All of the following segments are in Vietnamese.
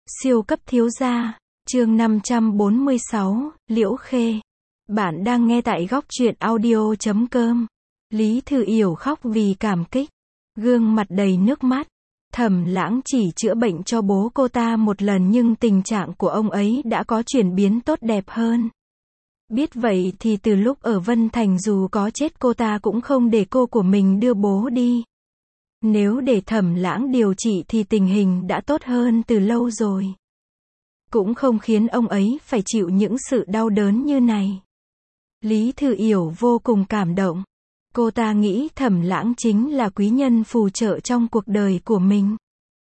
Siêu cấp thiếu gia, chương 546, Liễu Khê. Bạn đang nghe tại góc truyện audio.com. Lý Thư Yểu khóc vì cảm kích, gương mặt đầy nước mắt. Thẩm Lãng chỉ chữa bệnh cho bố cô ta một lần nhưng tình trạng của ông ấy đã có chuyển biến tốt đẹp hơn. Biết vậy thì từ lúc ở Vân Thành dù có chết cô ta cũng không để cô của mình đưa bố đi. Nếu để Thẩm Lãng điều trị thì tình hình đã tốt hơn từ lâu rồi. Cũng không khiến ông ấy phải chịu những sự đau đớn như này. Lý Thư Yểu vô cùng cảm động. Cô ta nghĩ Thẩm Lãng chính là quý nhân phù trợ trong cuộc đời của mình.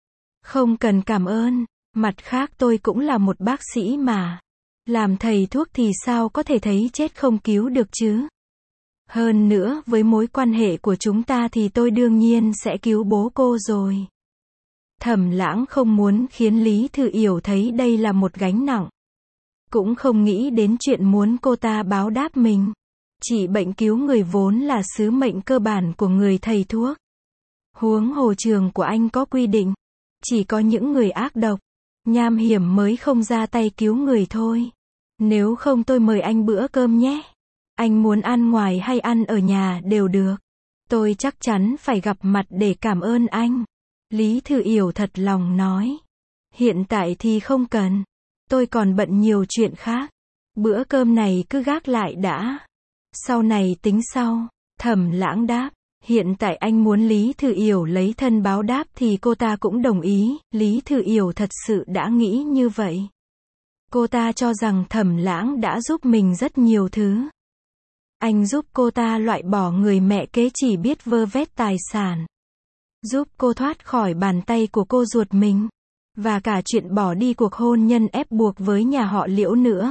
Không cần cảm ơn, mặt khác tôi cũng là một bác sĩ mà. Làm thầy thuốc thì sao có thể thấy chết không cứu được chứ? Hơn nữa, với mối quan hệ của chúng ta thì tôi đương nhiên sẽ cứu bố cô rồi. Thẩm Lãng không muốn khiến Lý Thư Yểu thấy đây là một gánh nặng. Cũng không nghĩ đến chuyện muốn cô ta báo đáp mình. Trị bệnh cứu người vốn là sứ mệnh cơ bản của người thầy thuốc. Huống hồ trường của anh có quy định, chỉ có những người ác độc, nham hiểm mới không ra tay cứu người thôi. Nếu không tôi mời anh bữa cơm nhé. Anh muốn ăn ngoài hay ăn ở nhà đều được. Tôi chắc chắn phải gặp mặt để cảm ơn anh. Lý Thư Yểu thật lòng nói. Hiện tại thì không cần. Tôi còn bận nhiều chuyện khác. Bữa cơm này cứ gác lại đã. Sau này tính sau. Thẩm Lãng đáp. Hiện tại anh muốn Lý Thư Yểu lấy thân báo đáp thì cô ta cũng đồng ý. Lý Thư Yểu thật sự đã nghĩ như vậy. Cô ta cho rằng Thẩm Lãng đã giúp mình rất nhiều thứ. Anh giúp cô ta loại bỏ người mẹ kế chỉ biết vơ vét tài sản. Giúp cô thoát khỏi bàn tay của cô ruột mình. Và cả chuyện bỏ đi cuộc hôn nhân ép buộc với nhà họ Liễu nữa.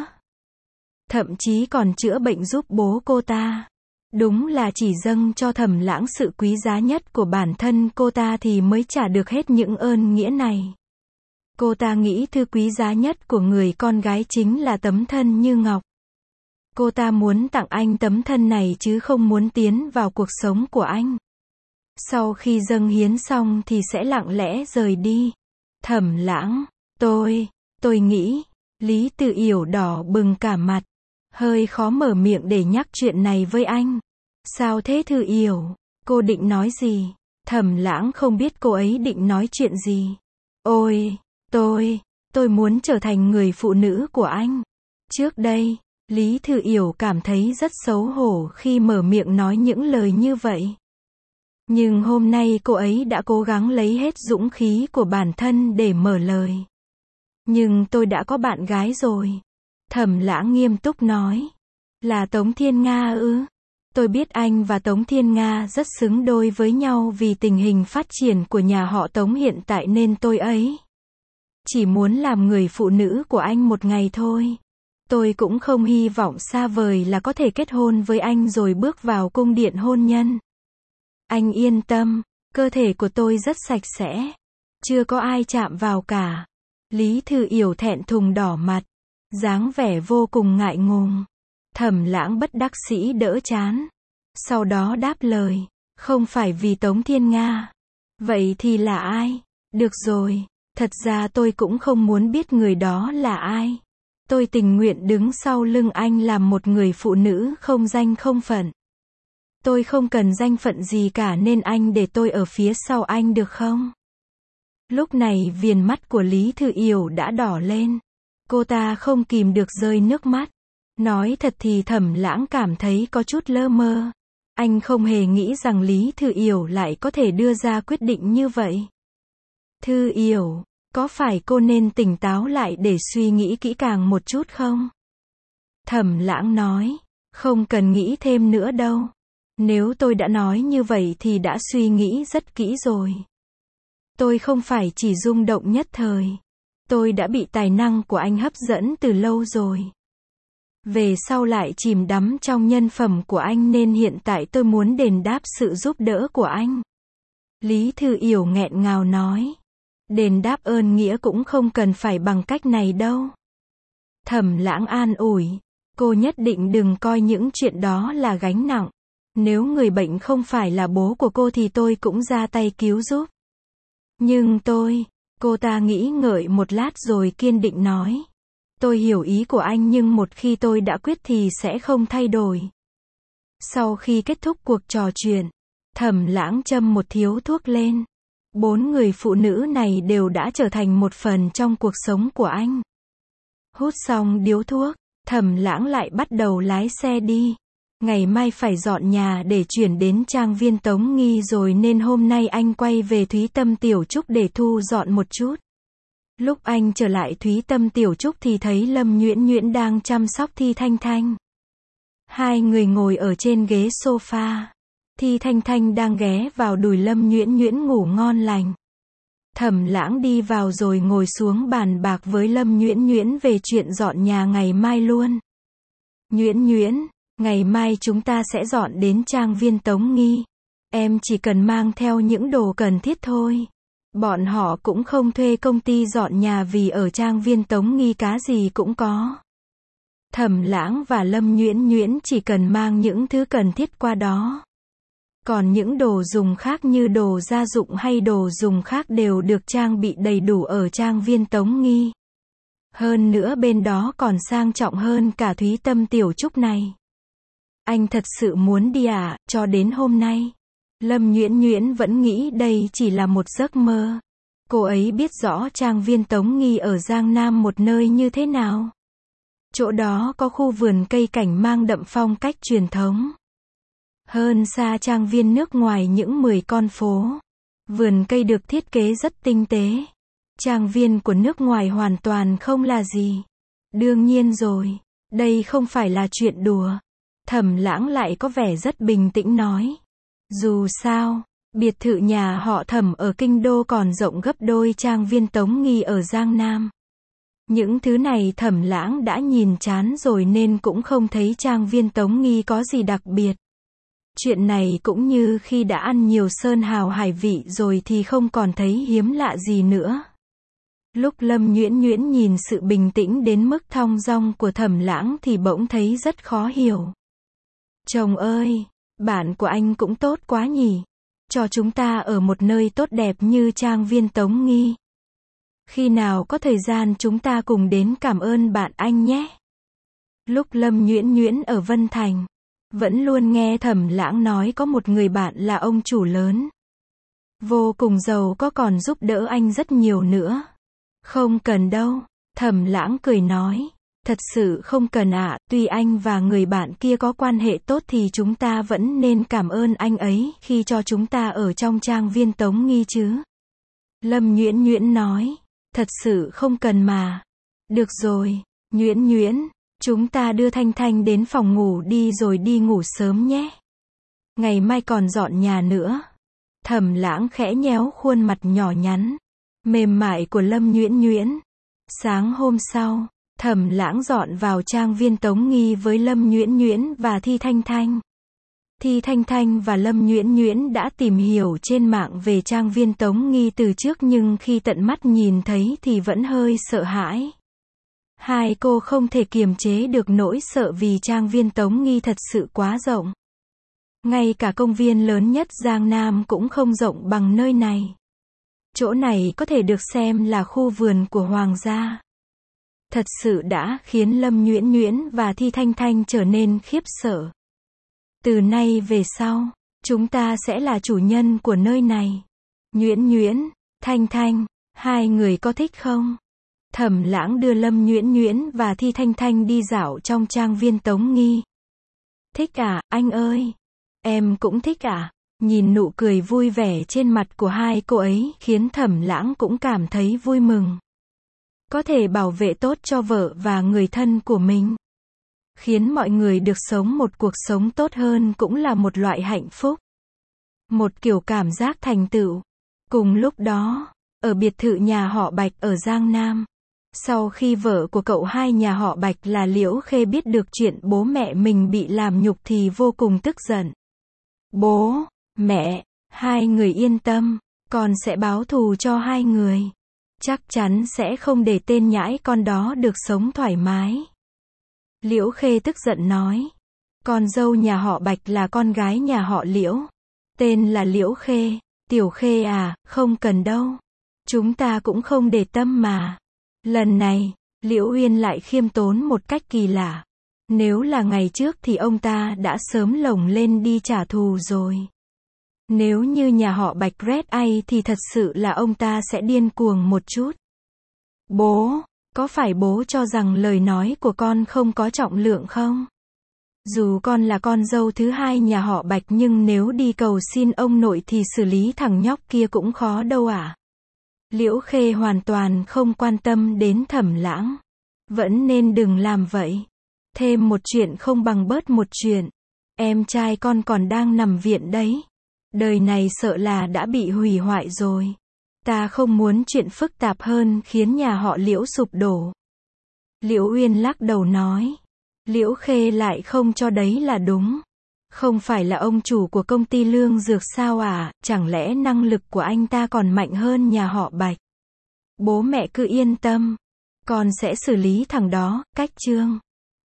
Thậm chí còn chữa bệnh giúp bố cô ta. Đúng là chỉ dâng cho Thẩm Lãng sự quý giá nhất của bản thân cô ta thì mới trả được hết những ơn nghĩa này. Cô ta nghĩ thứ quý giá nhất của người con gái chính là tấm thân như ngọc. Cô ta muốn tặng anh tấm thân này chứ không muốn tiến vào cuộc sống của anh. Sau khi dâng hiến xong thì sẽ lặng lẽ rời đi. Thẩm Lãng, tôi nghĩ, Lý Thư Yểu đỏ bừng cả mặt. Hơi khó mở miệng để nhắc chuyện này với anh. Sao thế Thư Yểu? Cô định nói gì? Thẩm Lãng không biết cô ấy định nói chuyện gì. Ôi, tôi muốn trở thành người phụ nữ của anh. Trước đây, Lý Thư Yểu cảm thấy rất xấu hổ khi mở miệng nói những lời như vậy. Nhưng hôm nay cô ấy đã cố gắng lấy hết dũng khí của bản thân để mở lời. Nhưng tôi đã có bạn gái rồi. Thẩm Lãng nghiêm túc nói. Là Tống Thiên Nga ư? Tôi biết anh và Tống Thiên Nga rất xứng đôi với nhau vì tình hình phát triển của nhà họ Tống hiện tại nên tôi ấy chỉ muốn làm người phụ nữ của anh một ngày thôi. Tôi cũng không hy vọng xa vời là có thể kết hôn với anh rồi bước vào cung điện hôn nhân. Anh yên tâm, cơ thể của tôi rất sạch sẽ. Chưa có ai chạm vào cả. Lý Thư Yểu thẹn thùng đỏ mặt. Dáng vẻ vô cùng ngại ngùng. Thẩm Lãng bất đắc dĩ đỡ chán. Sau đó đáp lời. Không phải vì Tống Thiên Nga. Vậy thì là ai? Được rồi. Thật ra tôi cũng không muốn biết người đó là ai. Tôi tình nguyện đứng sau lưng anh làm một người phụ nữ không danh không phận. Tôi không cần danh phận gì cả nên anh để tôi ở phía sau anh được không? Lúc này viền mắt của Lý Thư Yểu đã đỏ lên. Cô ta không kìm được rơi nước mắt. Nói thật thì Thẩm Lãng cảm thấy có chút lơ mơ. Anh không hề nghĩ rằng Lý Thư Yểu lại có thể đưa ra quyết định như vậy. Thư Yểu, có phải cô nên tỉnh táo lại để suy nghĩ kỹ càng một chút không? Thẩm Lãng nói. Không cần nghĩ thêm nữa đâu. Nếu tôi đã nói như vậy thì đã suy nghĩ rất kỹ rồi. Tôi không phải chỉ rung động nhất thời. Tôi đã bị tài năng của anh hấp dẫn từ lâu rồi. Về sau lại chìm đắm trong nhân phẩm của anh nên hiện tại tôi muốn đền đáp sự giúp đỡ của anh. Lý Thư Yểu nghẹn ngào nói. Đền đáp ơn nghĩa cũng không cần phải bằng cách này đâu. Thẩm Lãng an ủi. Cô nhất định đừng coi những chuyện đó là gánh nặng. Nếu người bệnh không phải là bố của cô thì tôi cũng ra tay cứu giúp. Nhưng Cô ta nghĩ ngợi một lát rồi kiên định nói. Tôi hiểu ý của anh nhưng một khi tôi đã quyết thì sẽ không thay đổi. Sau khi kết thúc cuộc trò chuyện, Thẩm Lãng châm một điếu thuốc lên. 4 người phụ nữ này đều đã trở thành một phần trong cuộc sống của anh. Hút xong điếu thuốc, Thẩm Lãng lại bắt đầu lái xe đi. Ngày mai phải dọn nhà để chuyển đến trang viên Tống Nghi rồi nên hôm nay anh quay về Thúy Tâm Tiểu Trúc để thu dọn một chút. Lúc anh trở lại Thúy Tâm Tiểu Trúc thì thấy Lâm Nhuyễn Nhuyễn đang chăm sóc Thi Thanh Thanh. Hai người ngồi ở trên ghế sofa. Thi Thanh Thanh đang ghé vào đùi Lâm Nhuyễn Nhuyễn ngủ ngon lành. Thẩm Lãng đi vào rồi ngồi xuống bàn bạc với Lâm Nhuyễn Nhuyễn về chuyện dọn nhà ngày mai luôn. Nhuyễn Nhuyễn, ngày mai chúng ta sẽ dọn đến trang viên Tống Nghi. Em chỉ cần mang theo những đồ cần thiết thôi. Bọn họ cũng không thuê công ty dọn nhà vì ở trang viên Tống Nghi cá gì cũng có. Thẩm Lãng và Lâm Nhuyễn Nhuyễn chỉ cần mang những thứ cần thiết qua đó. Còn những đồ dùng khác như đồ gia dụng hay đồ dùng khác đều được trang bị đầy đủ ở trang viên Tống Nghi. Hơn nữa bên đó còn sang trọng hơn cả Thúy Tâm Tiểu Trúc này. Anh thật sự muốn đi à? Cho đến hôm nay, Lâm Nhuyễn Nhuyễn vẫn nghĩ đây chỉ là một giấc mơ. Cô ấy biết rõ trang viên Tống Nghi ở Giang Nam một nơi như thế nào. Chỗ đó có khu vườn cây cảnh mang đậm phong cách truyền thống. Hơn xa trang viên nước ngoài những 10 con phố. Vườn cây được thiết kế rất tinh tế. Trang viên của nước ngoài hoàn toàn không là gì. Đương nhiên rồi, đây không phải là chuyện đùa. Thẩm Lãng lại có vẻ rất bình tĩnh nói. Dù sao, biệt thự nhà họ Thẩm ở Kinh Đô còn rộng gấp đôi trang viên Tống Nghi ở Giang Nam. Những thứ này Thẩm Lãng đã nhìn chán rồi nên cũng không thấy trang viên Tống Nghi có gì đặc biệt. Chuyện này cũng như khi đã ăn nhiều sơn hào hải vị rồi thì không còn thấy hiếm lạ gì nữa. Lúc Lâm Nhuyễn Nhuyễn nhìn sự bình tĩnh đến mức thong dong của Thẩm Lãng thì bỗng thấy rất khó hiểu. Chồng ơi, bạn của anh cũng tốt quá nhỉ. Cho chúng ta ở một nơi tốt đẹp như trang viên Tống Nghi. Khi nào có thời gian chúng ta cùng đến cảm ơn bạn anh nhé. Lúc Lâm Nhuyễn Nhuyễn ở Vân Thành, vẫn luôn nghe Thẩm Lãng nói có một người bạn là ông chủ lớn. Vô cùng giàu có còn giúp đỡ anh rất nhiều nữa. Không cần đâu, Thẩm Lãng cười nói. Thật sự không cần ạ, tuy anh và người bạn kia có quan hệ tốt thì chúng ta vẫn nên cảm ơn anh ấy khi cho chúng ta ở trong trang viên Tống Nghi chứ. Lâm Nhuyễn Nhuyễn nói. Thật sự không cần mà. Được rồi, Nhuyễn Nhuyễn, chúng ta đưa Thanh Thanh đến phòng ngủ đi rồi đi ngủ sớm nhé. Ngày mai còn dọn nhà nữa. Thẩm Lãng khẽ nhéo khuôn mặt nhỏ nhắn, mềm mại của Lâm Nhuyễn Nhuyễn. Sáng hôm sau, Thẩm Lãng dọn vào trang viên Tống Nghi với Lâm Nhuyễn Nhuyễn và Thi Thanh Thanh. Thi Thanh Thanh và Lâm Nhuyễn Nhuyễn đã tìm hiểu trên mạng về trang viên Tống Nghi từ trước nhưng khi tận mắt nhìn thấy thì vẫn hơi sợ hãi. Hai cô không thể kiềm chế được nỗi sợ vì trang viên Tống Nghi thật sự quá rộng. Ngay cả công viên lớn nhất Giang Nam cũng không rộng bằng nơi này. Chỗ này có thể được xem là khu vườn của hoàng gia. Thật sự đã khiến Lâm Nhuyễn Nhuyễn và Thi Thanh Thanh trở nên khiếp sợ. Từ nay về sau, chúng ta sẽ là chủ nhân của nơi này. Nhuyễn Nhuyễn, Thanh Thanh, hai người có thích không? Thẩm Lãng đưa Lâm Nhuyễn Nhuyễn và Thi Thanh Thanh đi dạo trong trang viên Tống Nghi. Thích à, anh ơi? Em cũng thích à? Nhìn nụ cười vui vẻ trên mặt của hai cô ấy khiến Thẩm Lãng cũng cảm thấy vui mừng. Có thể bảo vệ tốt cho vợ và người thân của mình. Khiến mọi người được sống một cuộc sống tốt hơn cũng là một loại hạnh phúc. Một kiểu cảm giác thành tựu. Cùng lúc đó, ở biệt thự nhà họ Bạch ở Giang Nam, sau khi vợ của cậu hai nhà họ Bạch là Liễu Khê biết được chuyện bố mẹ mình bị làm nhục thì vô cùng tức giận. Bố, mẹ, hai người yên tâm, con sẽ báo thù cho hai người. Chắc chắn sẽ không để tên nhãi con đó được sống thoải mái. Liễu Khê tức giận nói. Con dâu nhà họ Bạch là con gái nhà họ Liễu. Tên là Liễu Khê. Tiểu Khê à, không cần đâu. Chúng ta cũng không để tâm mà. Lần này, Liễu Uyên lại khiêm tốn một cách kỳ lạ. Nếu là ngày trước thì ông ta đã sớm lồng lên đi trả thù rồi. Nếu như nhà họ Bạch Red Eye thì thật sự là ông ta sẽ điên cuồng một chút. Bố, có phải bố cho rằng lời nói của con không có trọng lượng không? Dù con là con dâu thứ hai nhà họ Bạch nhưng nếu đi cầu xin ông nội thì xử lý thằng nhóc kia cũng khó đâu ạ. Liễu Khê hoàn toàn không quan tâm đến Thẩm Lãng. Vẫn nên đừng làm vậy. Thêm một chuyện không bằng bớt một chuyện. Em trai con còn đang nằm viện đấy. Đời này sợ là đã bị hủy hoại rồi. Ta không muốn chuyện phức tạp hơn khiến nhà họ Liễu sụp đổ. Liễu Uyên lắc đầu nói. Liễu Khê lại không cho đấy là đúng. Không phải là ông chủ của công ty lương dược sao à, chẳng lẽ năng lực của anh ta còn mạnh hơn nhà họ Bạch. Bố mẹ cứ yên tâm. Con sẽ xử lý thằng đó, Cách Trương.